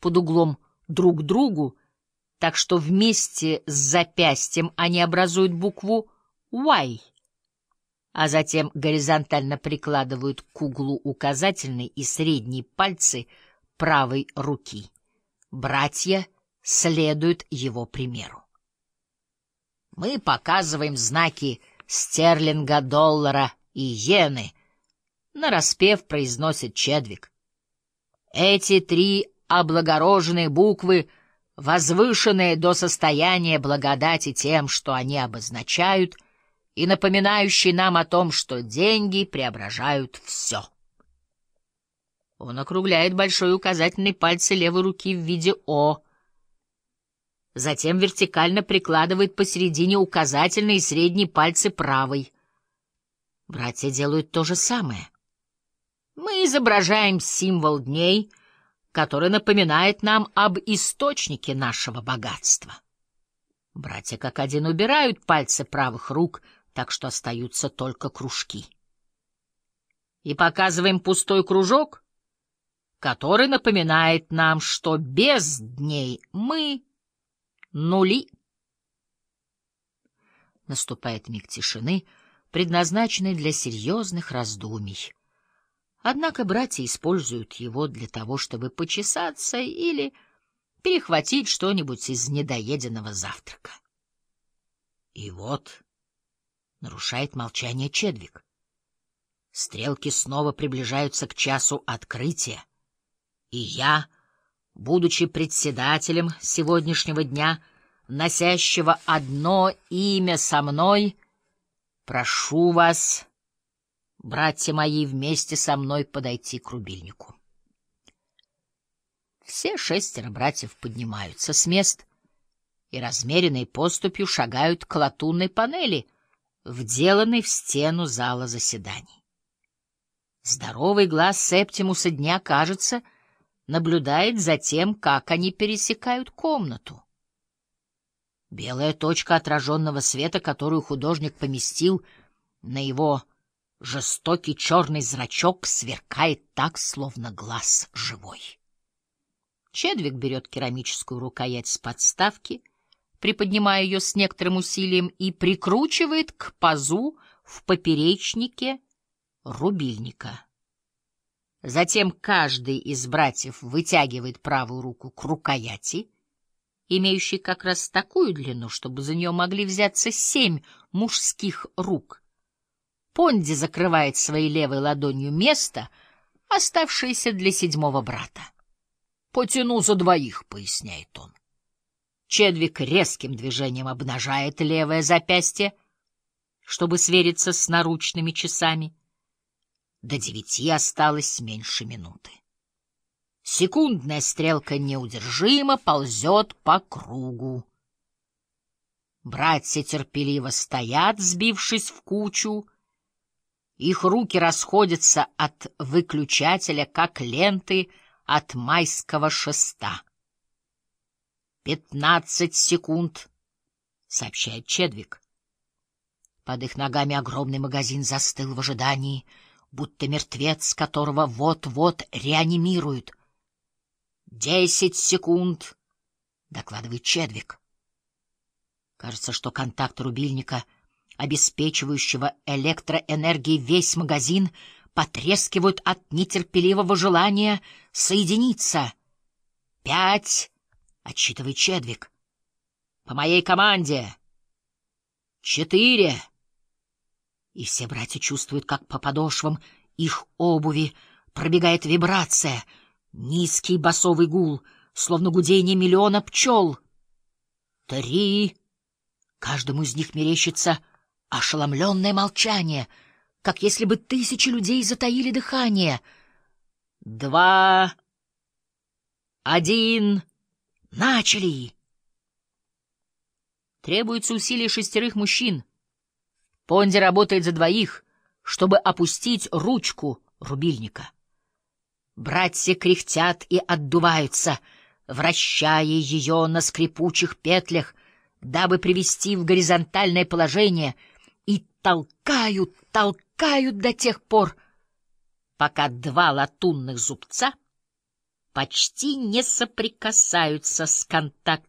под углом друг к другу, так что вместе с запястьем они образуют букву Y, а затем горизонтально прикладывают к углу указательный и средний пальцы правой руки. Братья следуют его примеру. Мы показываем знаки стерлинга, доллара и иены, нараспев произносит Чедвик. Эти три облагороженные буквы, возвышенные до состояния благодати тем, что они обозначают, и напоминающие нам о том, что деньги преображают все. Он округляет большой указательный пальцы левой руки в виде «О», затем вертикально прикладывает посередине указательный и средний пальцы правой. Братья делают то же самое. Мы изображаем символ дней, который напоминает нам об источнике нашего богатства. Братья как один убирают пальцы правых рук, так что остаются только кружки. И показываем пустой кружок, который напоминает нам, что без дней мы — нули. Наступает миг тишины, предназначенный для серьезных раздумий. Однако братья используют его для того, чтобы почесаться или перехватить что-нибудь из недоеденного завтрака. И вот нарушает молчание Чедвик. Стрелки снова приближаются к часу открытия, и я, будучи председателем сегодняшнего дня, носящего одно имя со мной, прошу вас, братья мои, вместе со мной подойти к рубильнику. Все 6 братьев поднимаются с мест и размеренной поступью шагают к латунной панели, вделанной в стену зала заседаний. Здоровый глаз Септимуса дня, кажется, наблюдает за тем, как они пересекают комнату. Белая точка отраженного света, которую художник поместил на его жестокий черный зрачок, сверкает так, словно глаз живой. Чедвик берет керамическую рукоять с подставки, приподнимая ее с некоторым усилием, и прикручивает к пазу в поперечнике рубильника. Затем каждый из братьев вытягивает правую руку к рукояти, имеющей как раз такую длину, чтобы за нее могли взяться 7 мужских рук. Понди закрывает своей левой ладонью место, оставшееся для 7-го брата. «Потяну за 2», — поясняет он. Чедвик резким движением обнажает левое запястье, чтобы свериться с наручными часами. До 9 осталось меньше минуты. Секундная стрелка неудержимо ползет по кругу. Братья терпеливо стоят, сбившись в кучу. Их руки расходятся от выключателя, как ленты от майского шеста. 15 секунд, — сообщает Чедвик. Под их ногами огромный магазин застыл в ожидании, будто мертвец, которого вот-вот реанимируют. 10 секунд, — докладывает Чедвик. Кажется, что контакт рубильника, обеспечивающего электроэнергией весь магазин, потрескивают от нетерпеливого желания соединиться. 5, — отсчитывает Чедвик. По моей команде. 4. И все братья чувствуют, как по подошвам их обуви пробегает вибрация, низкий басовый гул, словно гудение миллиона пчел. 3. Каждому из них мерещится ошеломленное молчание, как если бы 1000 людей затаили дыхание. 2. 1. Начали! Требуется усилие 6 мужчин. Понди работает за 2, чтобы опустить ручку рубильника. Братья кряхтят и отдуваются, вращая ее на скрипучих петлях, дабы привести в горизонтальное положение, и толкают до тех пор, пока 2 латунных зубца, почти не соприкасаются с контактом